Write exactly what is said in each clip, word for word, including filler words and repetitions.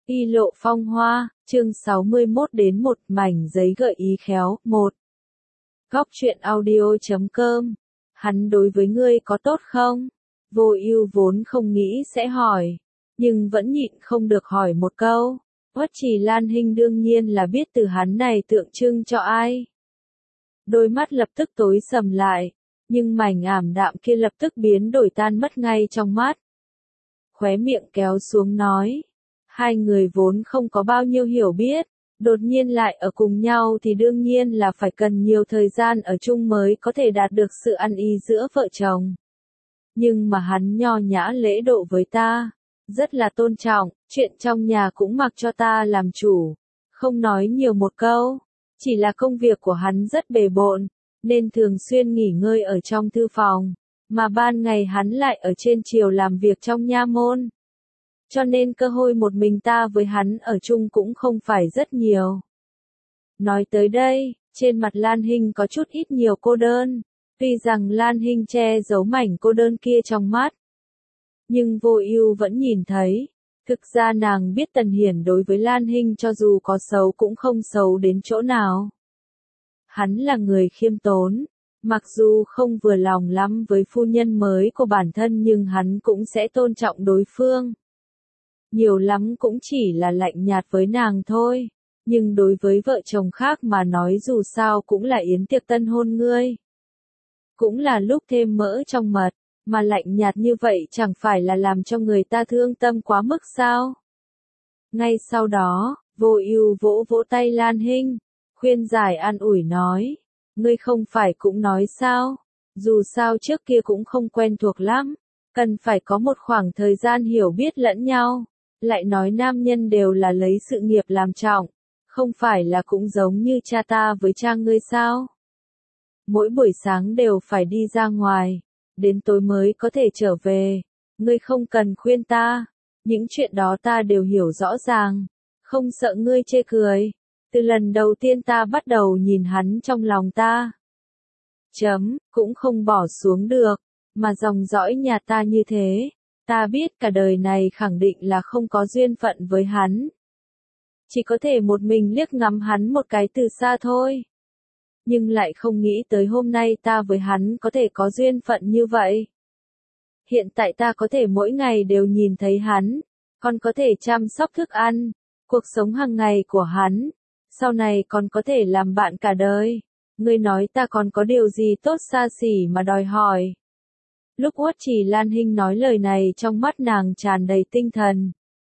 Y lộ phong hoa, chương sáu mươi mốt đến một mảnh giấy gợi ý khéo, một. Góc truyện audio chấm com. Hắn đối với ngươi có tốt không? Vô Ưu vốn không nghĩ sẽ hỏi, nhưng vẫn nhịn không được hỏi một câu. Uất Trì Lan Hinh đương nhiên là biết từ hắn này tượng trưng cho ai. Đôi mắt lập tức tối sầm lại, nhưng mảnh ảm đạm kia lập tức biến đổi tan mất ngay trong mắt. Khóe miệng kéo xuống nói. Hai người vốn không có bao nhiêu hiểu biết, đột nhiên lại ở cùng nhau thì đương nhiên là phải cần nhiều thời gian ở chung mới có thể đạt được sự ăn ý giữa vợ chồng. Nhưng mà hắn nho nhã lễ độ với ta, rất là tôn trọng, chuyện trong nhà cũng mặc cho ta làm chủ, không nói nhiều một câu, chỉ là công việc của hắn rất bề bộn, nên thường xuyên nghỉ ngơi ở trong thư phòng, mà ban ngày hắn lại ở trên triều làm việc trong nha môn. Cho nên cơ hội một mình ta với hắn ở chung cũng không phải rất nhiều. Nói tới đây, trên mặt Lan Hinh có chút ít nhiều cô đơn, tuy rằng Lan Hinh che giấu mảnh cô đơn kia trong mắt. Nhưng Vô Ưu vẫn nhìn thấy, thực ra nàng biết Tần Hiển đối với Lan Hinh cho dù có xấu cũng không xấu đến chỗ nào. Hắn là người khiêm tốn, mặc dù không vừa lòng lắm với phu nhân mới của bản thân nhưng hắn cũng sẽ tôn trọng đối phương. Nhiều lắm cũng chỉ là lạnh nhạt với nàng thôi, nhưng đối với vợ chồng khác mà nói dù sao cũng là yến tiệc tân hôn ngươi. Cũng là lúc thêm mỡ trong mật, mà lạnh nhạt như vậy chẳng phải là làm cho người ta thương tâm quá mức sao? Ngay sau đó, Vô Ưu vỗ vỗ tay Lan Hinh, khuyên giải an ủi nói, ngươi không phải cũng nói sao, dù sao trước kia cũng không quen thuộc lắm, cần phải có một khoảng thời gian hiểu biết lẫn nhau. Lại nói nam nhân đều là lấy sự nghiệp làm trọng, không phải là cũng giống như cha ta với cha ngươi sao? Mỗi buổi sáng đều phải đi ra ngoài, đến tối mới có thể trở về, ngươi không cần khuyên ta, những chuyện đó ta đều hiểu rõ ràng, không sợ ngươi chê cười. Từ lần đầu tiên ta bắt đầu nhìn hắn trong lòng ta, chấm, cũng không bỏ xuống được, mà dòng dõi nhà ta như thế. Ta biết cả đời này khẳng định là không có duyên phận với hắn. Chỉ có thể một mình liếc ngắm hắn một cái từ xa thôi. Nhưng lại không nghĩ tới hôm nay ta với hắn có thể có duyên phận như vậy. Hiện tại ta có thể mỗi ngày đều nhìn thấy hắn, còn có thể chăm sóc thức ăn, cuộc sống hàng ngày của hắn, sau này còn có thể làm bạn cả đời. Ngươi nói ta còn có điều gì tốt xa xỉ mà đòi hỏi. Lúc Uất Trì Lan Hinh nói lời này trong mắt nàng tràn đầy tinh thần.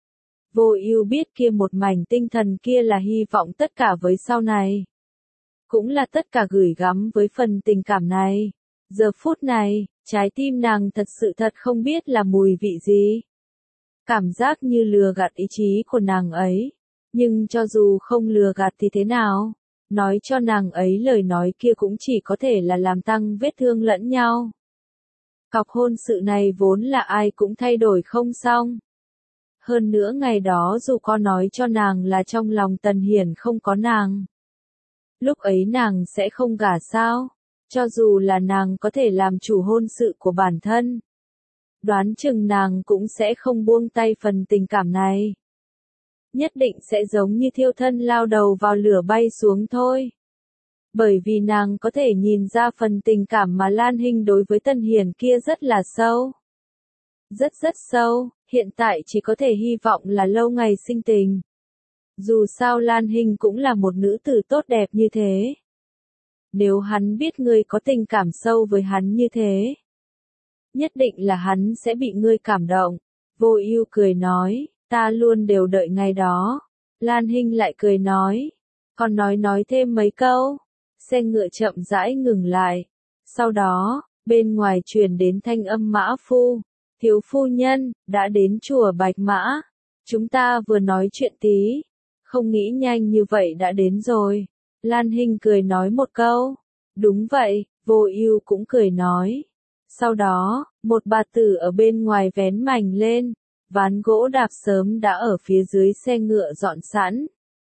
Vô Ưu biết kia một mảnh tinh thần kia là hy vọng tất cả với sau này. Cũng là tất cả gửi gắm với phần tình cảm này. Giờ phút này, trái tim nàng thật sự thật không biết là mùi vị gì. Cảm giác như lừa gạt ý chí của nàng ấy. Nhưng cho dù không lừa gạt thì thế nào? Nói cho nàng ấy lời nói kia cũng chỉ có thể là làm tăng vết thương lẫn nhau. Cọc hôn sự này vốn là ai cũng thay đổi không xong. Hơn nữa ngày đó dù có nói cho nàng là trong lòng Tần Hiển không có nàng. Lúc ấy nàng sẽ không gả sao, cho dù là nàng có thể làm chủ hôn sự của bản thân. Đoán chừng nàng cũng sẽ không buông tay phần tình cảm này. Nhất định sẽ giống như thiêu thân lao đầu vào lửa bay xuống thôi. Bởi vì nàng có thể nhìn ra phần tình cảm mà Lan Hinh đối với Tần Hiển kia rất là sâu. Rất rất sâu, hiện tại chỉ có thể hy vọng là lâu ngày sinh tình. Dù sao Lan Hinh cũng là một nữ tử tốt đẹp như thế. Nếu hắn biết ngươi có tình cảm sâu với hắn như thế, nhất định là hắn sẽ bị ngươi cảm động. Vô Ưu cười nói, ta luôn đều đợi ngày đó. Lan Hinh lại cười nói, còn nói nói thêm mấy câu. Xe ngựa chậm rãi ngừng lại. Sau đó, bên ngoài truyền đến thanh âm Mã Phu. Thiếu phu nhân, đã đến chùa Bạch Mã. Chúng ta vừa nói chuyện tí. Không nghĩ nhanh như vậy đã đến rồi. Lan Hinh cười nói một câu. Đúng vậy, Vô Ưu cũng cười nói. Sau đó, một bà tử ở bên ngoài vén mành lên. Ván gỗ đạp sớm đã ở phía dưới xe ngựa dọn sẵn.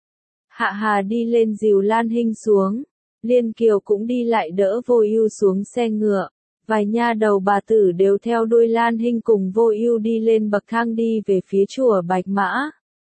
Hạ Hà đi lên dìu Lan Hinh xuống. Liên Kiều cũng đi lại đỡ Vô Ưu xuống xe ngựa, vài nha đầu bà tử đều theo đuôi Lan Hinh cùng Vô Ưu đi lên bậc thang đi về phía chùa Bạch Mã.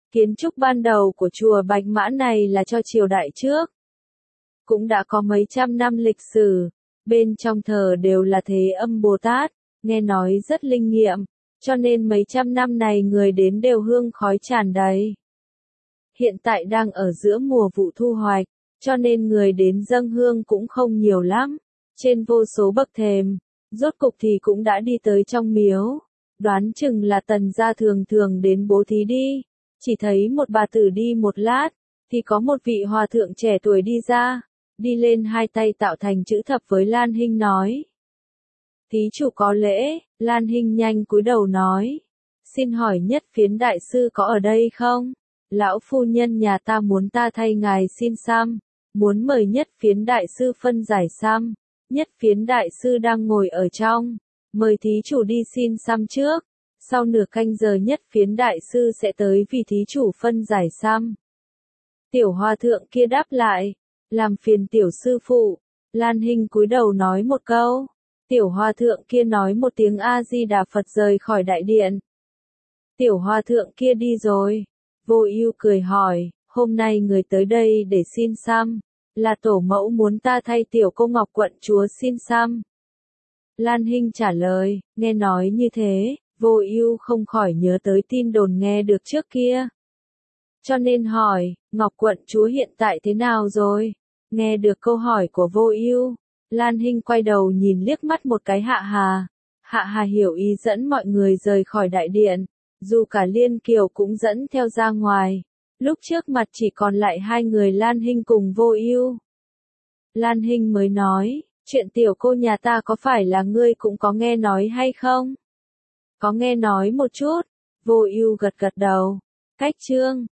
Kiến trúc ban đầu của chùa Bạch Mã này là cho triều đại trước. Cũng đã có mấy trăm năm lịch sử, bên trong thờ đều là Thế Âm Bồ Tát, nghe nói rất linh nghiệm, cho nên mấy trăm năm này người đến đều hương khói tràn đầy. Hiện tại đang ở giữa mùa vụ thu hoạch, cho nên người đến dâng hương cũng không nhiều lắm, trên vô số bậc thềm, rốt cục thì cũng đã đi tới trong miếu, đoán chừng là Tần gia thường thường đến bố thí đi, chỉ thấy một bà tử đi một lát, thì có một vị hòa thượng trẻ tuổi đi ra, đi lên hai tay tạo thành chữ thập với Lan Hinh nói. Thí chủ có lễ, Lan Hinh nhanh cúi đầu nói. Xin hỏi Nhất Phiến đại sư có ở đây không? Lão phu nhân nhà ta muốn ta thay ngài xin xăm, muốn mời Nhất Phiến đại sư phân giải xăm. Nhất Phiến đại sư đang ngồi ở trong, mời thí chủ đi xin xăm trước, sau nửa canh giờ Nhất Phiến đại sư sẽ tới vì thí chủ phân giải xăm. Tiểu hòa thượng kia đáp lại, làm phiền tiểu sư phụ. Lan Hinh cúi đầu nói một câu, tiểu hòa thượng kia nói một tiếng A-di-đà Phật rời khỏi đại điện. Tiểu hòa thượng kia đi rồi. Vô Ưu cười hỏi, hôm nay người tới đây để xin xăm, là tổ mẫu muốn ta thay tiểu cô Ngọc quận chúa xin xăm. Lan Hinh trả lời, nghe nói như thế, Vô Ưu không khỏi nhớ tới tin đồn nghe được trước kia. Cho nên hỏi, Ngọc quận chúa hiện tại thế nào rồi? Nghe được câu hỏi của Vô Ưu, Lan Hinh quay đầu nhìn liếc mắt một cái Hạ Hà. Hạ Hà hiểu ý dẫn mọi người rời khỏi đại điện, dù cả Liên Kiều cũng dẫn theo ra ngoài. Lúc trước mặt chỉ còn lại hai người Lan Hinh cùng Vô Ưu. Lan Hinh mới nói, chuyện tiểu cô nhà ta có phải là ngươi cũng có nghe nói hay không? Có nghe nói một chút. Vô Ưu gật gật đầu. Cách chương